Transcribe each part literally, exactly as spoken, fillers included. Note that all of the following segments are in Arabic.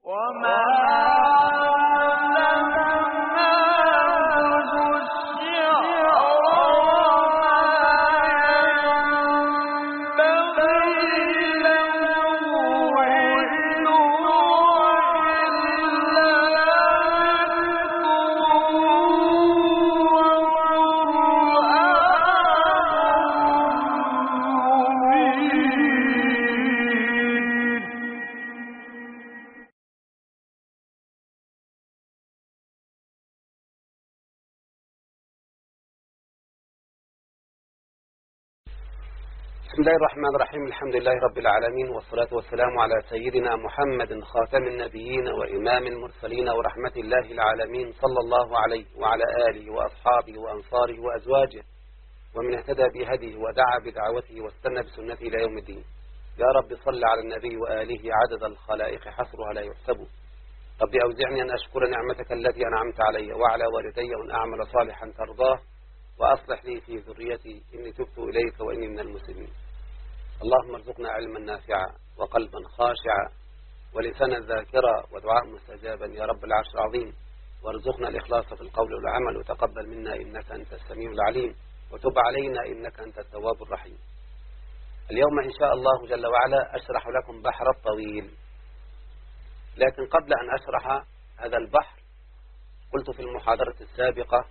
بسم الله الرحمن الرحيم. الحمد لله رب العالمين، والصلاة والسلام على سيدنا محمد خاتم النبيين وإمام المرسلين ورحمة الله العالمين، صلى الله عليه وعلى آله وأصحابه وأنصاره وأزواجه ومن اهتدى بهديه ودعا بدعوته واستنى بسنته إلى يوم الدين. يا رب صل على النبي وآله عدد الخلائق حصرها لا يحسب. رب أوزعني أن أشكر نعمتك التي أنعمت علي وعلى والدي وأن أعمل صالحا ترضاه وأصلح لي في ذريتي إني تبت إليك وإني من المسلمين. اللهم ارزقنا علما نافعا وقلبا خاشعا ولسانا ذاكرا ودعاء مستجابا يا رب العرش العظيم، وارزقنا الإخلاص في القول والعمل، وتقبل منا إنك أنت السميع العليم، وتب علينا إنك أنت التواب الرحيم. اليوم إن شاء الله جل وعلا أشرح لكم بحر الطويل، لكن قبل أن أشرح هذا البحر قلت في المحاضرة السابقة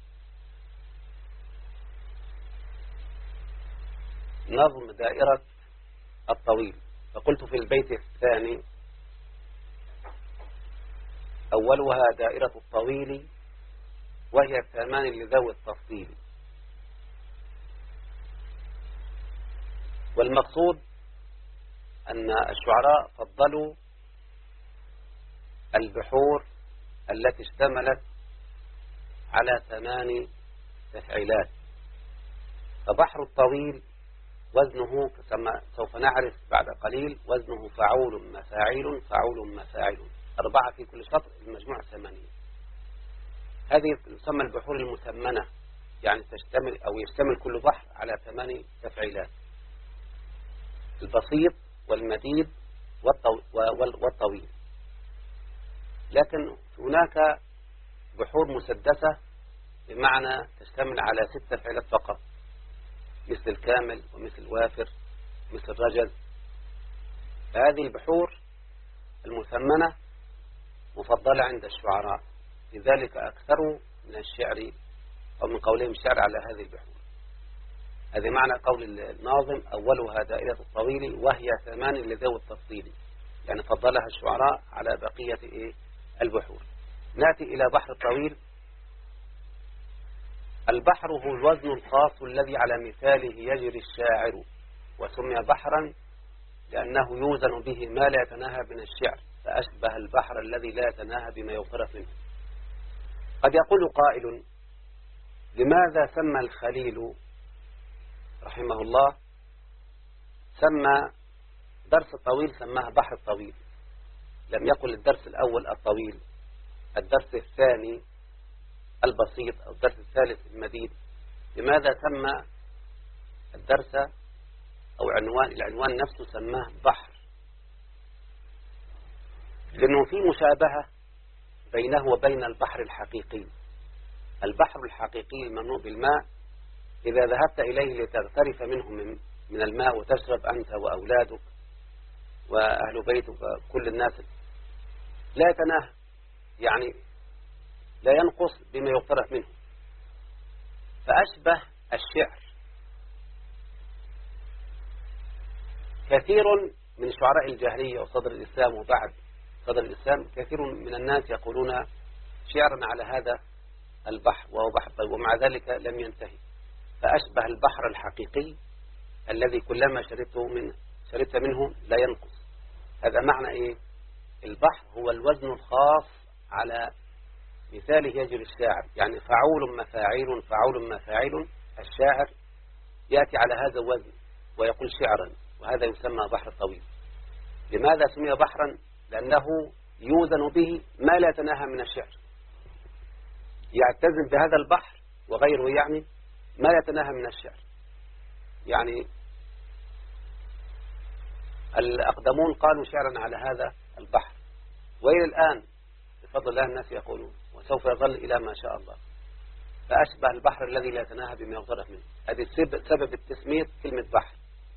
نظم دائرة الطويل، فقلت في البيت الثاني: أولها دائرة الطويل وهي الثمان لذوي التفصيل. والمقصود أن الشعراء فضلوا البحور التي اشتملت على ثمان تفعيلات، فبحر الطويل وزنه كما سوف نعرف بعد قليل وزنه فعول مفاعيل فعول مفاعل، أربعة في كل شطر، المجموع ثمانية. هذه تسمى البحور المثمنة، يعني تشتمل أو يشتمل كل بحر على ثمان تفعيلات: البسيط والمديد والطويل. لكن هناك بحور مسدسة، بمعنى تشتمل على ست تفعيلات فقط، مثل الكامل ومثل الوافر مثل الرجز. فهذه البحور المثمنة مفضلة عند الشعراء، لذلك أكثروا من الشعر أو من قولهم الشعر على هذه البحور. هذا معنى قول الناظم: أولها دائرة الطويل وهي ثمان لذوي التفصيل، يعني فضلها الشعراء على بقية إيه البحور. نأتي إلى بحر الطويل. البحر هو الوزن الخاص الذي على مثاله يجري الشاعر، وسمي بحرا لأنه يوزن به ما لا يتناهى من الشعر، فأشبه البحر الذي لا يتناهى بما يغترف منه. قد يقول قائل: لماذا سمى الخليل رحمه الله سمى درس الطويل سماه بحر الطويل، لم يقل الدرس الأول الطويل، الدرس الثاني البسيط، أو الدرس الثالث المديد؟ لماذا سمى الدرس أو عنوان العنوان نفسه سماه بحر؟ لأنه في مشابهة بينه وبين البحر الحقيقي. البحر الحقيقي المملوء بالماء إذا ذهبت إليه لتغترف منه من, من الماء وتشرب أنت وأولادك وأهل بيتك وكل الناس، لا يتناهى، يعني لا ينقص بما يغترف منه. فأشبه الشعر. كثير من شعراء الجاهلية وصدر الإسلام وبعد صدر الإسلام كثير من الناس يقولون شعرا على هذا البحر، وهو بحر طيب، ومع ذلك لم ينتهي. فأشبه البحر الحقيقي الذي كلما شربته منه شربت منه لا ينقص. هذا معنى إيه؟ البحر هو الوزن الخاص على مثاله يجري الشاعر، يعني فعول مفاعيل فعول مفاعيل. الشاعر يأتي على هذا الوزن ويقول شعرا، وهذا يسمى بحر الطويل. لماذا سمي بحرا؟ لأنه يوزن به ما لا يتناهى من الشعر، يعتزم بهذا البحر وغيره، يعني ما لا يتناهى من الشعر. يعني الأقدمون قالوا شعرا على هذا البحر، وإلى الآن بفضل الله الناس يقولون وسوف يظل إلى ما شاء الله. فأشبه البحر الذي لا يتناهى بما يغترف منه. هذه سبب التسمية كلمة بحر.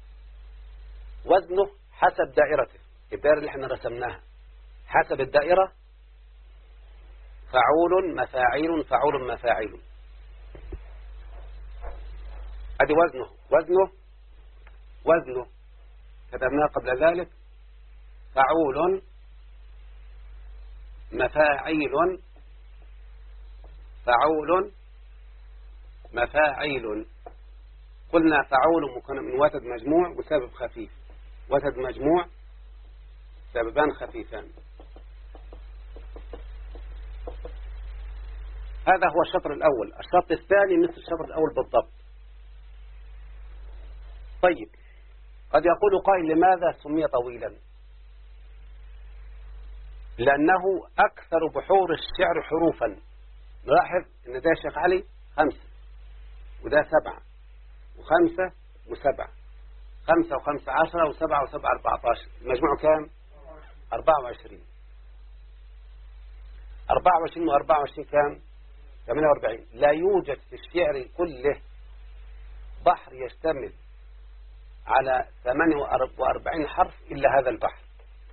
وزنه حسب دائرته، الدائرة اللي احنا رسمناها حسب الدائرة فعول مفاعيل فعول مفاعيل. هذه وزنه وزنه وزنه كتبناه قبل ذلك فعول مفاعيل فعول مفاعيل. قلنا فعول مكون من وتد مجموع وسبب خفيف، وتد مجموع سببان خفيفان. هذا هو الشطر الأول. الشطر الثاني مثل الشطر الأول بالضبط. طيب، قد يقول قائل لماذا سمي طويلا؟ لأنه أكثر بحور الشعر حروفا. نلاحظ أن ده شيخ علي خمسة وده سبعة وخمسة وسبعة، خمسة وخمسة عشرة وسبعة وسبعة أربعة عشر، المجموع كام؟ أربعة وعشرين. أربعة وعشرين وأربعة وعشرين كام؟ ثمانية وأربعين. لا يوجد في الشعر كله بحر يشتمل على ثمانية وأربعين حرف إلا هذا البحر.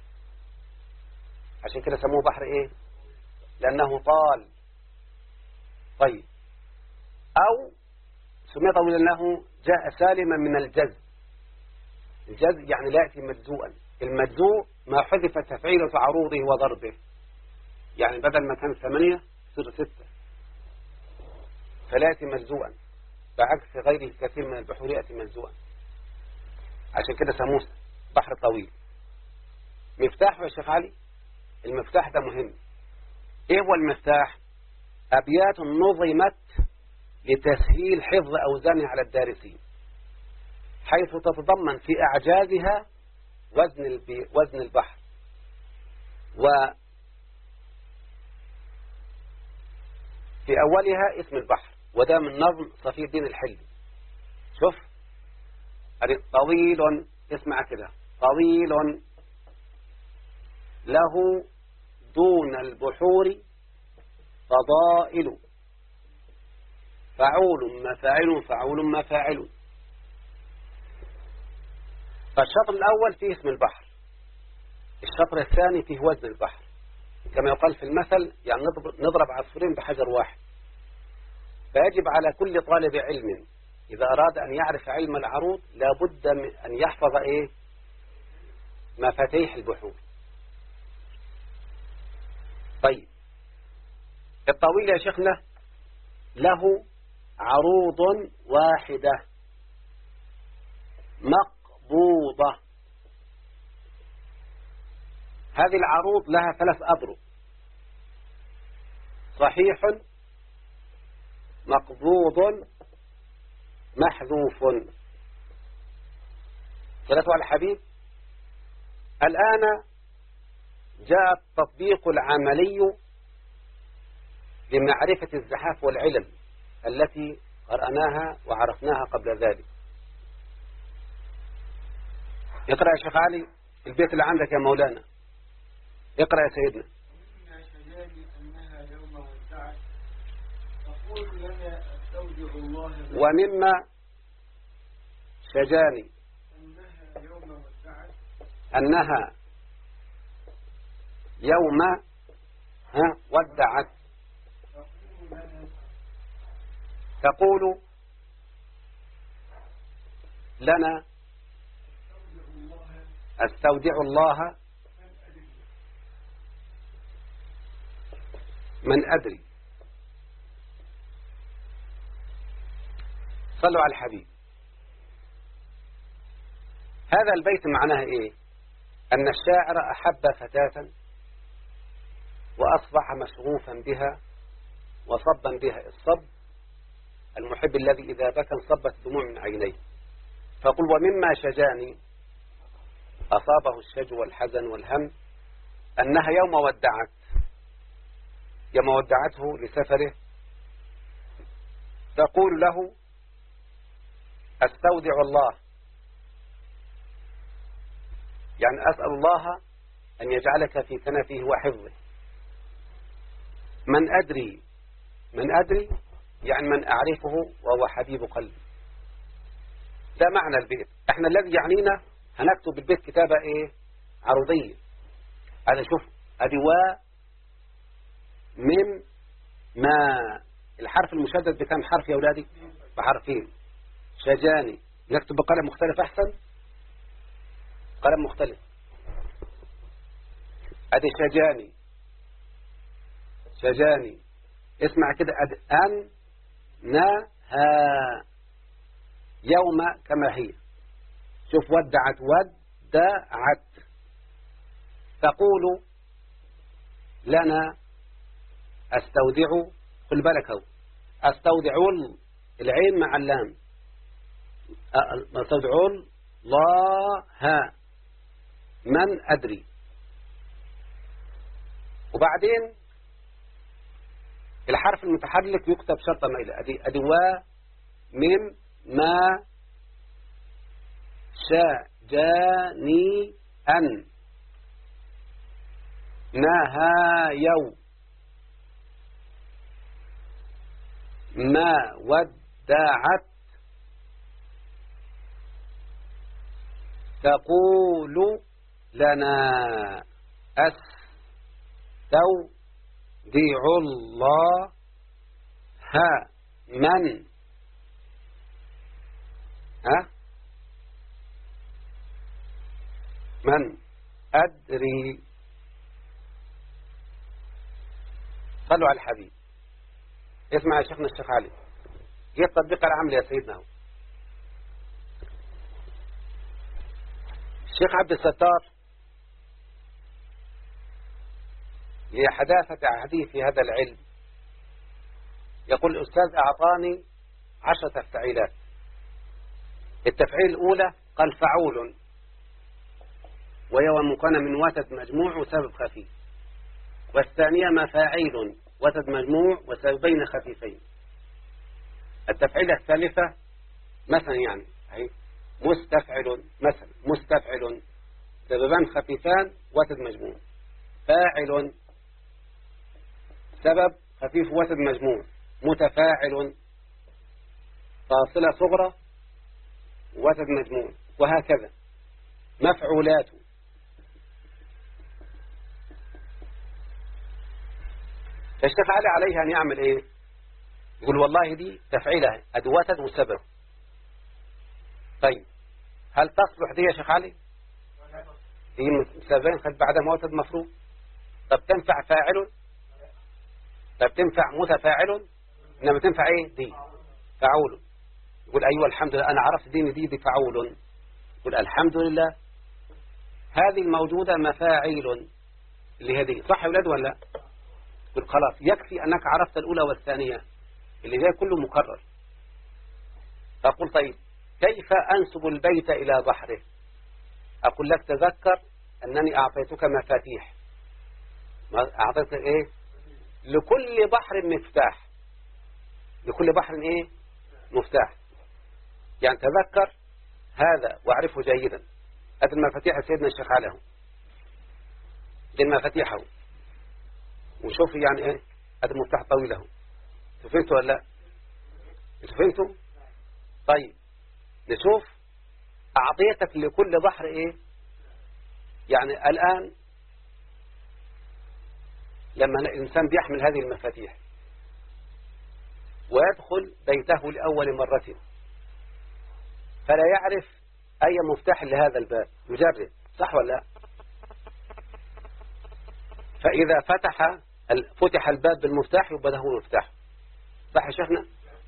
عشان كده سموه بحر إيه؟ لأنه طال. طيب، أو سمي طويلا لأنه جاء سالما من الجز. الجز يعني لا يأتي مجزوءا. المجزوء ما حذف تفعيله عروضه وضربه، يعني بدل ما كان ثمانية يصير ستة، فلا يأتي مجزوءا، بعكس غيره كثير من البحور يأتي مجزوءا. عشان كده سموه بحر طويل. مفتاح يا شيخ علي، المفتاح ده مهم. ايه هو المفتاح؟ أبيات نظمت لتسهيل حفظ أوزانها على الدارسين، حيث تتضمن في أعجازها وزن وزن البحر، وفي أولها اسم البحر، وده من نظم صفي الدين الحلي. شوف طويل، اسمع كده، طويل له دون البحور فضائل، فعول مفاعل فعول مفاعل. فالشطر الأول فيه اسم البحر، الشطر الثاني فيه وزن البحر. كما يقال في المثل، يعني نضرب عصفورين بحجر واحد. فيجب على كل طالب علم إذا أراد أن يعرف علم العروض لابد من أن يحفظ إيه؟ مفاتيح البحور. طيب، الطويل يا شيخنا له عروض واحدة مقبوضة. هذه العروض لها ثلاث أضرب: صحيح، مقبوض، محذوف. ثلاثة على الحبيب. الآن جاء التطبيق العملي لمعرفة الزحاف والعلل التي قرأناها وعرفناها قبل ذلك. اقرأ يا شيخ علي البيت اللي عندك يا مولانا، اقرأ يا سيدنا. ومما شجاني أنها يوم ودعت تقول لنا أستودع الله. ومما شجاني أنها يوم ودعت أنها يوم ها ودعت تقول لنا أستودع الله من أدري. صلوا على الحبيب. هذا البيت معناه إيه؟ أن الشاعر أحب فتاة وأصبح مشغوفا بها وصبا بها. الصب المحب الذي إذا بكى انصبت دموع من عينيه. فقل ومما شجاني، أصابه الشجو والحزن والهم، أنها يوم ودعت، يوم ودعته لسفره، تقول له أستودع الله، يعني أسأل الله أن يجعلك في كنفه وحفظه. من أدري من أدري يعني من أعرفه وهو حبيب قلبي. ده معنى البيت. احنا الذي يعنينا هنكتب البيت كتابة ايه؟ عرضية. هذا شوف ادي و من ما الحرف المشدد بكم حرف يا أولادي؟ بحرفين. شجاني نكتب بقلم مختلف أحسن. قلم مختلف. ادي شجاني شجاني اسمع كده أد أن نها يوم كما هي. شوف ودعت ودعت. تقول لنا استودع. خل بالك اهو استودع العين مع اللام. استودع الله من أدري. وبعدين الحرف المتحرك يكتب شرطة مائلة. أدي أدي و من ما شجاني أن نهايو ما ودعت تقول لنا استودع الله ها من ها من أدري. صلوا على الحبيب. اسمع يا شيخنا الشيخ علي. هي التطبيق العملي يا سيدنا هو. الشيخ عبد الستار لحداثة عهده في هذا العلم يقول الأستاذ أعطاني عشرة تفعيلات. التفعيل الأولى قال فعول وهي مكونة من وتد مجموع وسبب خفيف. والثانية مفاعيل وتد مجموع وسببين خفيفين. التفعيلة الثالثة مثلا يعني هي مستفعل مثلا مستفعل سببان خفيفان وتد مجموع. فاعل سبب خفيف وتد مجموع. متفاعل فاصلة صغرى وتد مجموع. وهكذا مفعولات. فالشيخ علي عليها أن يعمل إيه؟ يقول والله دي تفعيلها أدواتد وسبب. طيب هل تصلح دي يا شيخ علي؟ دي سببين خد بعدها موتد مفروض. طب تنفع فاعل؟ طب تنفع متفاعل؟ إنما تنفع إيه دي؟ فعول. يقول أيوة الحمد لله أنا عرفت دي دي, دي فعول. يقول الحمد لله هذه الموجودة مفاعيل اللي هذه صح يا ولاد ولا لا؟ يقول خلاص يكفي أنك عرفت الأولى والثانية اللي هي كله مكرر. فأقول طيب كيف أنسب البيت إلى بحره؟ أقول لك تذكر أنني أعطيتك مفاتيح. أعطيتك إيه؟ لكل بحر مفتاح. لكل بحر إيه؟ مفتاح. يعني تذكر هذا واعرفه جيدا. هذه المفاتيح سيدنا الشيخ عليه. دي المفاتيح هو. وشوف يعني ايه هذا المفتاح طويل اهو. فهمتوا ولا لا؟ فهمتوا؟ طيب نشوف اعطيتك لكل بحر ايه. يعني الان لما الانسان بيحمل هذه المفاتيح ويدخل بيته لاول مرة فلا يعرف اي مفتاح لهذا الباب يجرب صح ولا لا؟ فاذا فتح فتح الباب بالمفتاح يبقى ده هو المفتاح صح يا شيخنا.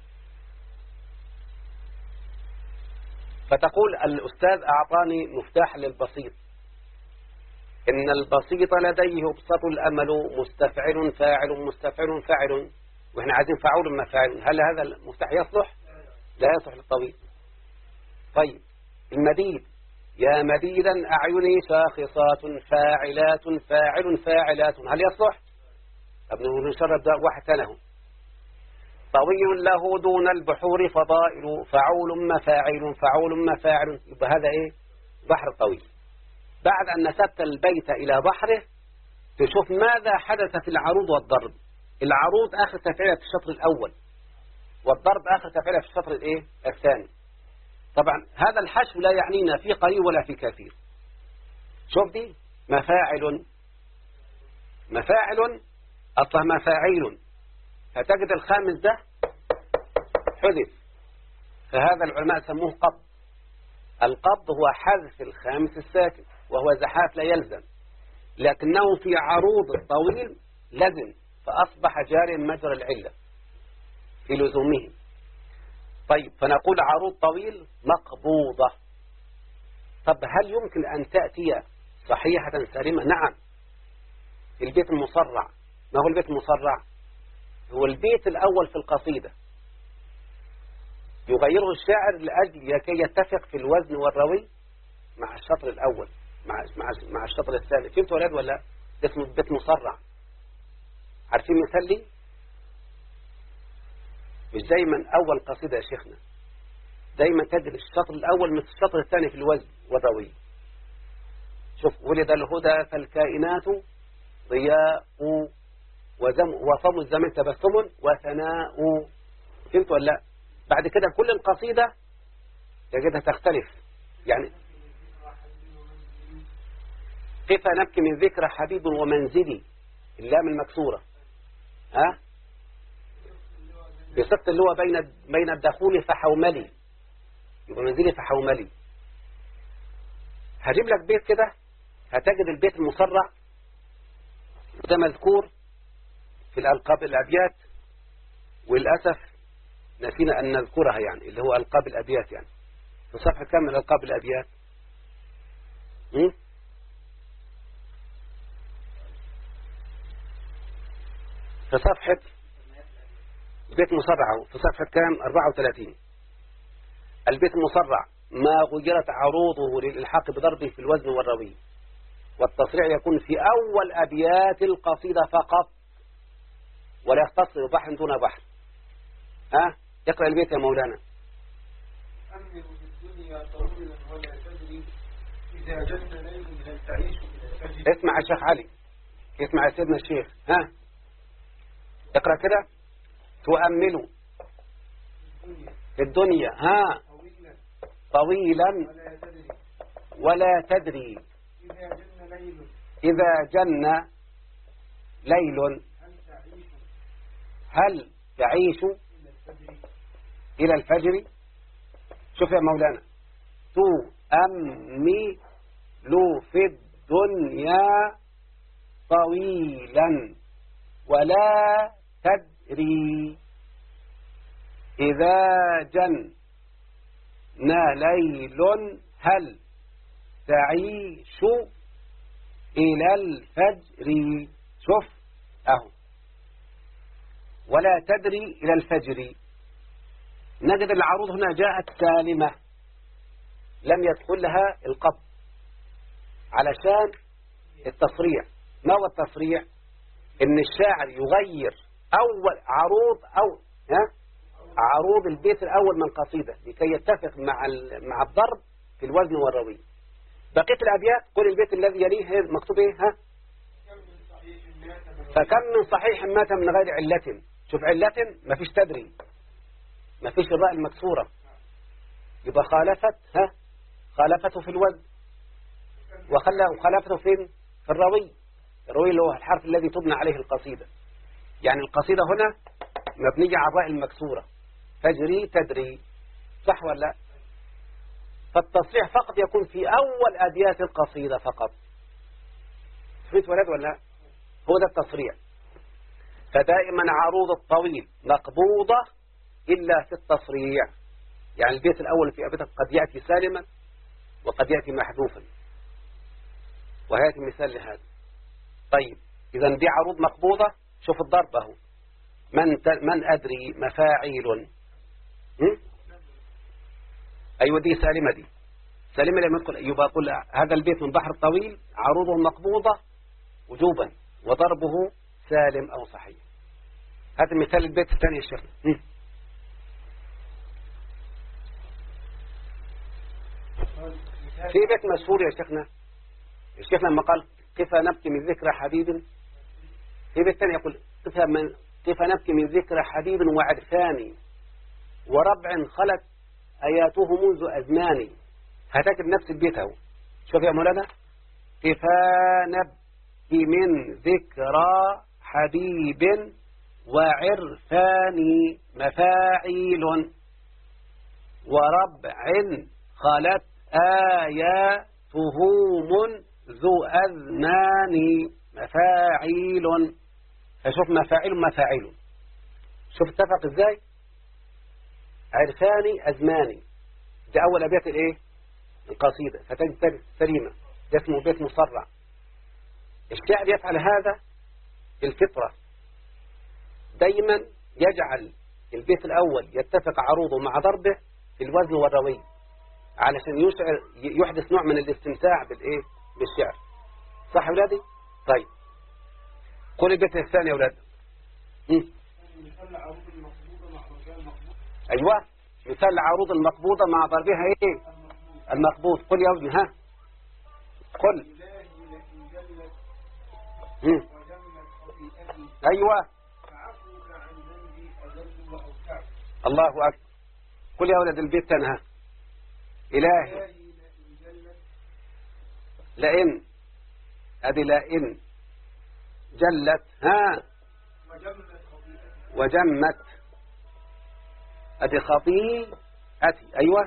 فتقول الأستاذ أعطاني مفتاح للبسيط. إن البسيط لديه يبسط الأمل مستفعل فاعل مستفعل فاعل وإحنا عايزين فعول ما فاعل. هل هذا المفتاح يصلح؟ لا يصلح للطويل. طيب المديد يا مديدا أعيني شاخصات فاعلات فاعل فاعلات هل يصلح؟ ابن نشرب ده واحد ثاني. طويل له دون البحور فضائل فعول مفاعل فعول مفاعل يبقى هذا ايه بحر طويل. بعد أن نسبت البيت إلى بحره تشوف ماذا حدث في العروض والضرب. العروض آخر تفعيلها في الشطر الأول، والضرب آخر تفعيلها في الشطر الإيه؟ الثاني. طبعا هذا الحشو لا يعنينا في قليل ولا في كثير. شوف دي مفاعل، مفاعل أصلا مفاعيل، فتجد الخامس ده حذف، فهذا العلماء سموه قبض. القبض هو حذف الخامس الساكن، وهو زحاف لا يلزم، لكنه في عروض الطويل لزم، فأصبح جاريا مجرى العلة في لزومه. طيب فنقول عروض طويل مقبوضة. طب هل يمكن أن تأتي صحيحة سالمة؟ نعم. البيت المصرع، ما هو البيت المصرع؟ هو البيت الأول في القصيدة يغيره الشاعر لأجل لكي يتفق في الوزن والروي مع الشطر الأول مع مع مع الشطر الثاني. فهمتوا يا ولاد ولا؟ ده اسمه بيت مصرع. عارفين مثال لي؟ مش دايما أول قصيدة يا شيخنا، دايما تجد الشطر الأول مثل الشطر الثاني في الوزن والروي. شوف: ولد الهدى فالكائنات ضياء وزم وفم الزمن تبسم وثناء. فهمت ولا لا؟ بعد كده كل القصيدة تجدها تختلف. يعني كيف نبكي من ذكرى حبيب ومنزلي، اللام المكسورة، ها بسقط اللي هو بين بين الدخول فحوملي، يبقى منزلي فحوملي. هجيب لك بيت كده هتجد البيت المصرع ده مذكور في الألقاب الأبيات، وللأسف نسينا أن نذكرها، يعني اللي هو ألقاب الأبيات. يعني في صفحة كم من ألقاب الأبيات؟ م? في صفحة البيت مصرع في صفحة كام؟ أربعة وثلاثين. البيت المصرع: ما غيرت عروضه للإلحاق بضربه في الوزن والروي، والتصريع يكون في أول أبيات القصيدة فقط، ولا يختص ببحر دون بحر. ها اقرأ البيت يا مولانا. أمر بالدنيا طويلا ولا تدري إذا جن ليل هل تعيش إلى الفجر. اسمع يا شيخ علي، اسمع يا سيدنا الشيخ. ها اقرأ كده: تؤمل في الدنيا ها طويلا طويلا ولا تدري ولا تدري إذا جن ليل إذا جن ليل هل تعيش هل تعيش إلى الفجر. إلى الفجر. شوف يا مولانا: تؤمل في الدنيا طويلا ولا تدري إذا جن ليل هل تعيش إلى الفجر. شوف أهو، ولا تدري إلى الفجر. نجد العروض هنا جاءت سالمة، لم يدخلها القبض علشان التصريع. ما هو التصريع؟ إن الشاعر يغير أول عروض أو ها عروض البيت الأول من قصيدة لكي يتفق مع مع الضرب في الوزن والروي. بقية الأبيات قل البيت الذي يليه مكتوب إيه؟ ها فكم من صحيح مات من غير علة. شوف علة ما فيش تدري، ما فيش الراء المكسورة، يبقى خالفت ها خالفته في الوزن، وخلى وخالفته فين؟ في الروي. الروي اللي هو الحرف الذي تبنى عليه القصيدة. يعني القصيدة هنا مبنية على الراء المكسورة، فجري تدري، صح ولا لا؟ فالتصريح فقط يكون في أول أبيات القصيدة فقط. فهمت ولد ولا لا؟ هو ده التصريح. فدائما عروض الطويل مقبوضة إلا في التصريح. يعني البيت الأول في أبيات قد يأتي سالما وقد يأتي محذوفا، وهذا مثال لهذا. طيب إذا دي عروض مقبوضة. شوف الضرب اهو: من من أدري مفاعيل. أيوة دي سالمة، دي سالمة. لما يدخل يبقى أقول هذا البيت من بحر طويل عروضه مقبوضة وجوبا، وضربه سالم أو صحيح. هذا مثال البيت الثاني يا شيخ. في بيت مشهور يا شيخنا الشيخ لما قال كيف نبكي من ذكرى حبيب، في بيت ثاني يقول كيف من كيف نبكي من ذكرى حبيب وعرفاني وربع خلت آياته منذ أزماني. هتكتب نفس البيت اهو. شوف يا مولانا، كيف نبكي من ذكرى حبيب وعرفاني مفاعيل وربع خلت آياته منذ أزمان مفاعيل. فشوف مفاعيل مفاعيل، شوف اتفق ازاي. عرفاني أزماني، ده أول أبيات الايه القصيدة، فتجد سليمة، ده اسمه بيت مصرع. الشاعر يفعل هذا بالفطرة، دايما يجعل البيت الأول يتفق عروضه مع ضربه في الوزن والروي، علشان يشعر يحدث نوع من الاستمتاع بالايه بالشعر. صح يا أولادي؟ طيب قول البيت الثاني يا أولاد. أيوة، مثال العروض المقبوضة مع ضربها ايه المقبوض. قل يا ابني، ها قل. أيوة، الله أكبر. قل يا ولد البيت تنهى. إلهي لئن، أدي لئن جلت، ها وجمت، أدي خطيئتي. أيوة،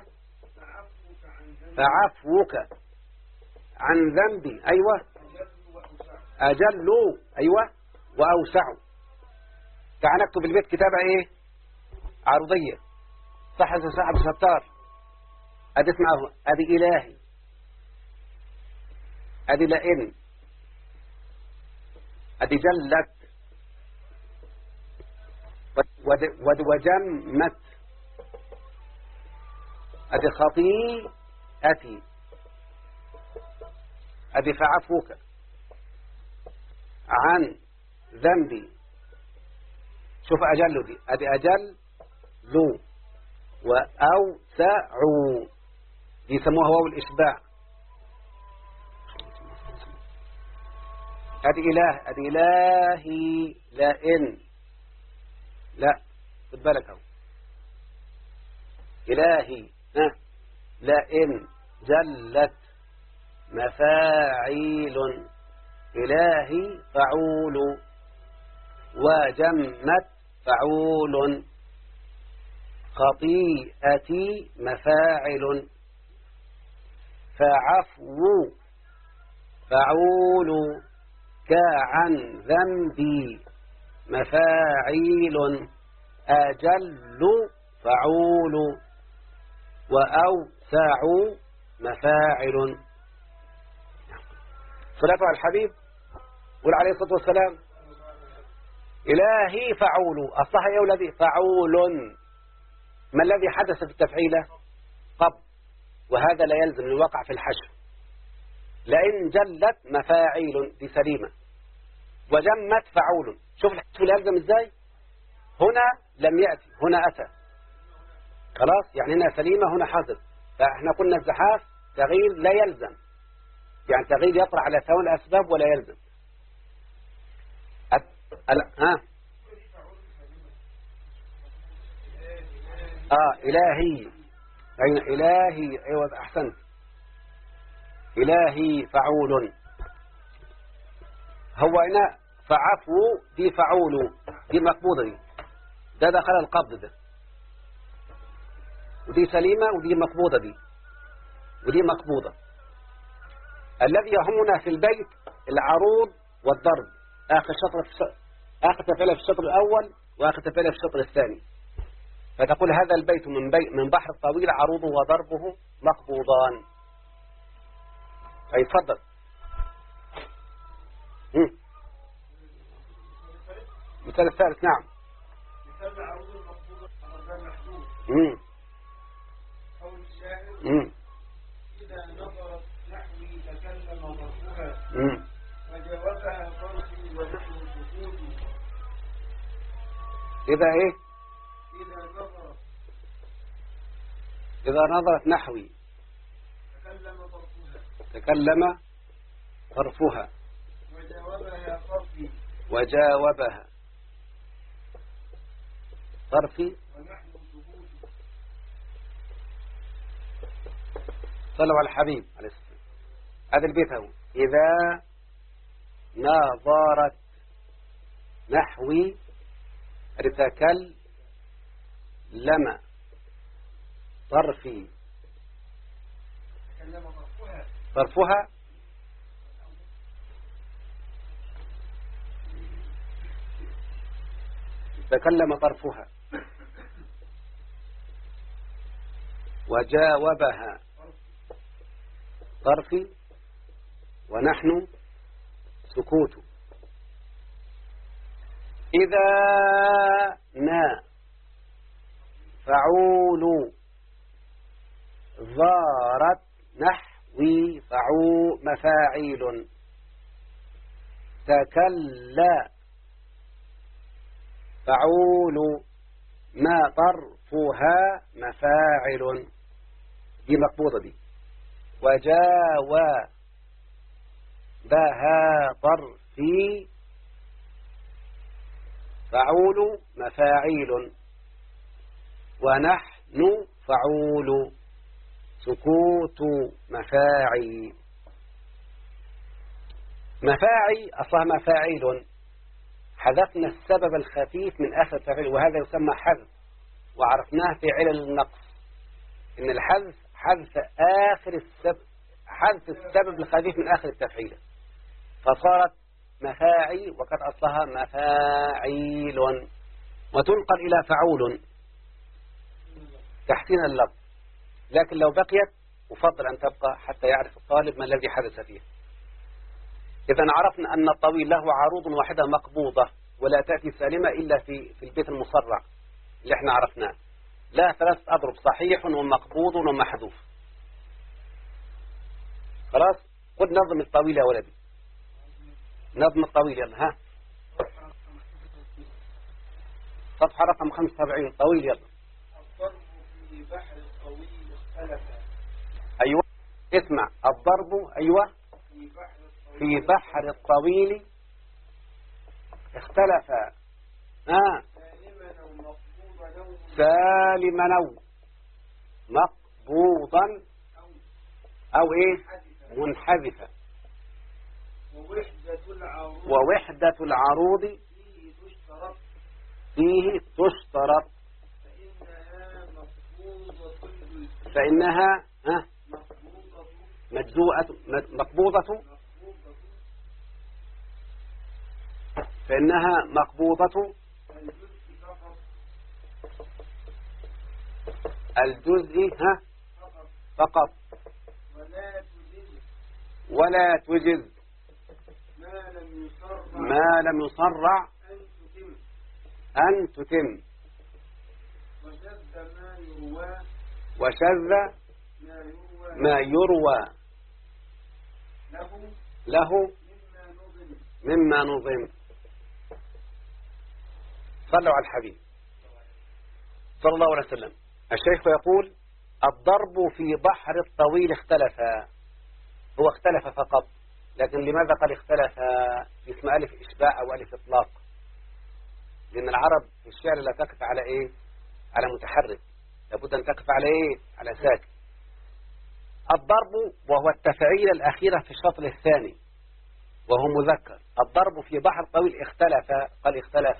فعفوك عن ذنبي. أيوة، أجل. أيوة، وأوسع. تعال نكتب البيت كتابة ايه عرضية. صح يا صاحب الستار؟ ادي اسمعه، ادي إلهي، ادي لئن، ادي جلت، وجمت، ادي خطيئتي، ادي فعفوك عن ذنبي. شوف أجل دي، ادي أجل ذو وأوسعوا، دي يسموها واو الإشباع. ادي إله، ادي إلهي لئن، لا خد بالك اهو، إلهي ها لئن جلت مفاعيل، إلهي فعول، وجمت فعول، خطيئتي مفاعل، فعفو فعول، كعن ذنبي مفاعيل، أجل فعول، وأوسع مفاعل. صلاة على الحبيب قل عليه الصلاة والسلام. إلهي فعول، أصلها يا ولدي فعول. ما الذي حدث في التفعيلة قبل، وهذا لا يلزم الوقع في الحشر. لئن جلت مفاعيل دي سليمة، وجمت فعول. شوف الحشر يلزم ازاي، هنا لم يأتي، هنا أتى، خلاص يعني هنا سليمة هنا حاضر. فاحنا قلنا الزحاف تغيير لا يلزم، يعني تغيير يطرأ على ثوان الأسباب ولا يلزم. أت... أل... ها آه إلهي، أين إلهي؟ أيوة أحسنت، إلهي فعول. هو هنا فعفو دي فعول، دي مقبوضة، دي ده دخل القبض ده، ودي سليمة ودي مقبوضة، دي ودي مقبوضة. الذي يهمنا في البيت العروض والضرب، آخر شطر في الشطر، آخر تفعيلة في الشطر الأول وآخر تفعيلة في الشطر الثاني. فتقول هذا البيت من, بي من بحر طويل عروضه وضربه مقبوضان. أي تفضل. مثال الثالث. نعم، مثال العروض المقبوضة على المحدود. امم قول الشاعر امم إذا نظرت نحوي تكلم ضربها، امم وجاوزها طرفي ونحن سكوت. إذا إيه؟ إذا نظرت إذا نظرت نحوي تكلم طرفها، تكلم طرفها وجاوبها طرفي وجاوبها طرفي. ونحن سكوت. صلوا على الحبيب عليه الصلاة والسلام. هذا البيت هو إذا ناظرت نحوي ارتكل لما طرفي تكلم طرفها طرفها تكلم طرفها وجاوبها طرفي ونحن سكوت. إذا نا فعول ظارت نحوي فعو مفاعيل تكلا فعول ما طرفها مفاعل. دي مقبوضة دي. وجاوى بها طرفي فعول مفاعيل ونحن فعول سكوت مفاعي. مفاعي أصلها مفاعيل، حذفنا السبب الخفيف من آخر التفعيل وهذا يسمى حذف، وعرفناه في علل النقص إن الحذف حذف آخر السبب حذف السبب الخفيف من آخر التفعيل فصارت مفاعي وقد أصلها مفاعيل وتنقل إلى فعول تحسين اللفظ، لكن لو بقيت أفضل أن تبقى حتى يعرف الطالب ما الذي حدث فيه. إذا عرفنا أن الطويل له عروض واحدة مقبوضة ولا تأتي سالمة إلا في في البيت المصرع اللي احنا عرفناه، لا ثلاث أضرب صحيح ومقبوض ومحذوف. خلاص خد نظم الطويل يا ولدي، نظم الطويل يلا. ها صفحة رقم خمسة وسبعين طويل يلا. الضرب في بحر الطويل اختلف. أيوة اسمع الضرب أيوة في بحر الطويل في بحر الطويل اختلف. ها سالما أو مقبوضا أو سالما أو مقبوضا أو أو إيه حدث. منحذفا. ووحدة العروض ووحدة العروض فيه تشترط فيه تشترط فإنها مقبوضة الجزء. فإنها ها مقبوضة مجزوءة مقبوضة مقبوضة فإنها مقبوضة الجزء فقط الجزء ها فقط فقط ولا تجز ولا تجز ما لم يصرع ما لم يصرع أن تتم. أن تتم. وشذ ما يروى وشذ ما يروى ما يروى له له مما نظم. مما نظم. صلوا على الحبيب صلى الله عليه وسلم. الشيخ يقول الضرب في بحر الطويل اختلف. هو اختلف فقط، لكن لماذا قال اختلف؟ اسم ألف إشباع أو ألف إطلاق، لأن العرب في الشعر لا تقف على إيه؟ على متحرك، لابد أن تقف على إيه؟ على ساكن. الضرب وهو التفعيل الأخيرة في الشطر الثاني وهو مذكر. الضرب في بحر طويل اختلف، قال اختلف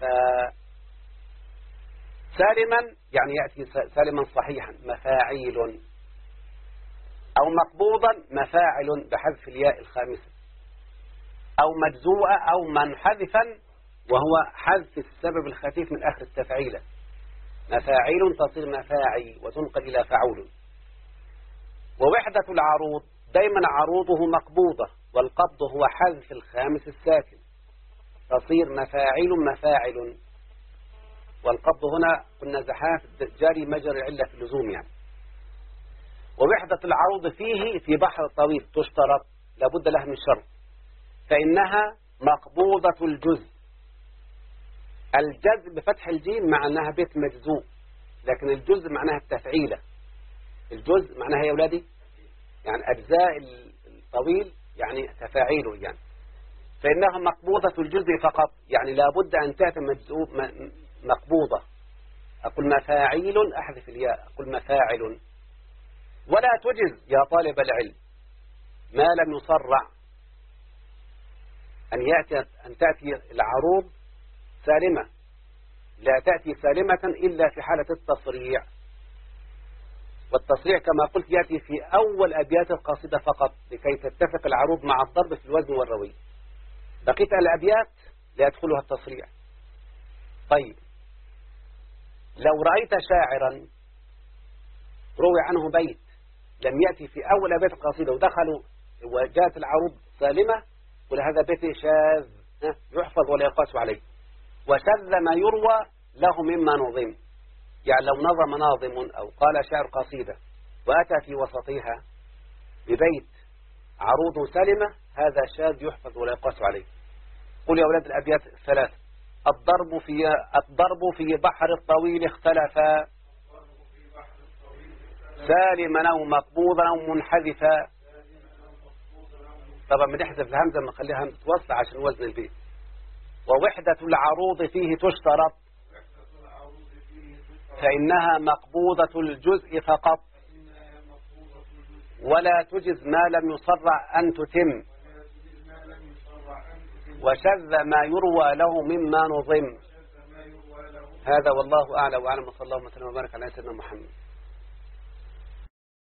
سالما يعني يأتي سالما صحيحا مفاعيل، أو مقبوضا مفاعل بحذف الياء الخامسة، أو مجزوءة أو منحذفا وهو حذف السبب الخفيف من آخر التفعيلة. مفاعيل تصير مفاعي وتنقل إلى فعول. ووحدة العروض دايما عروضه مقبوضة والقبض هو حذف الخامس الساكن تصير مفاعل مفاعل، والقبض هنا قلنا زحاف جاري مجرى العلة في اللزوم يعني. ووحدة العروض فيه في بحر الطويل تشترط، لابد لها من شرط، فإنها مقبوضة الجزء. الجزء بفتح الجيم مع أنها بيت مجزوء، لكن الجزء معناها التفعيلة. الجزء معناها يا أولادي يعني أجزاء الطويل يعني تفاعيله يعني، فإنها مقبوضة الجزء فقط، يعني لابد أن تأتي مجزوب مقبوضة. أقول مفاعيل، أحذف الياء، أقول مفاعل. ولا تجز يا طالب العلم ما لم يصرع أن يأتي أن تأتي العروض سالمة، لا تأتي سالمة إلا في حالة التصريع، والتصريع كما قلت يأتي في أول أبيات القصيدة فقط لكي تتفق العروض مع الضرب في الوزن والروي. بقيت الأبيات لا يدخلها التصريع. طيب لو رأيت شاعرا روي عنه بيت لم يأتي في أول أبيات القصيدة ودخلوا وجاءت العروض سالمة، قل هذا بيت شاذ يحفظ ولا يقاس عليه. وشذ ما يروى له مما نظم، يعني لو نظم ناظم أو قال شاعر قصيدة وأتى في وسطها ببيت عروض سلمة، هذا شاذ يحفظ ولا يقاس عليه. قل يا أولاد الأبيات الثلاث: الضرب في الضرب في بحر الطويل اختلفا، سالما أو مقبوضا أو منحذفا. طبعا بنحذف الهمزة بنخليها همزة وصل عشان وزن البيت. ووحدة العروض فيه تشترط، فإنها مقبوضة الجزء فقط، ولا تجز ما لم يصرع أن تتم، وشذ ما يروى له مما نظم. هذا والله أعلم وأعلم، وصلى الله وسلم وبارك على سيدنا محمد.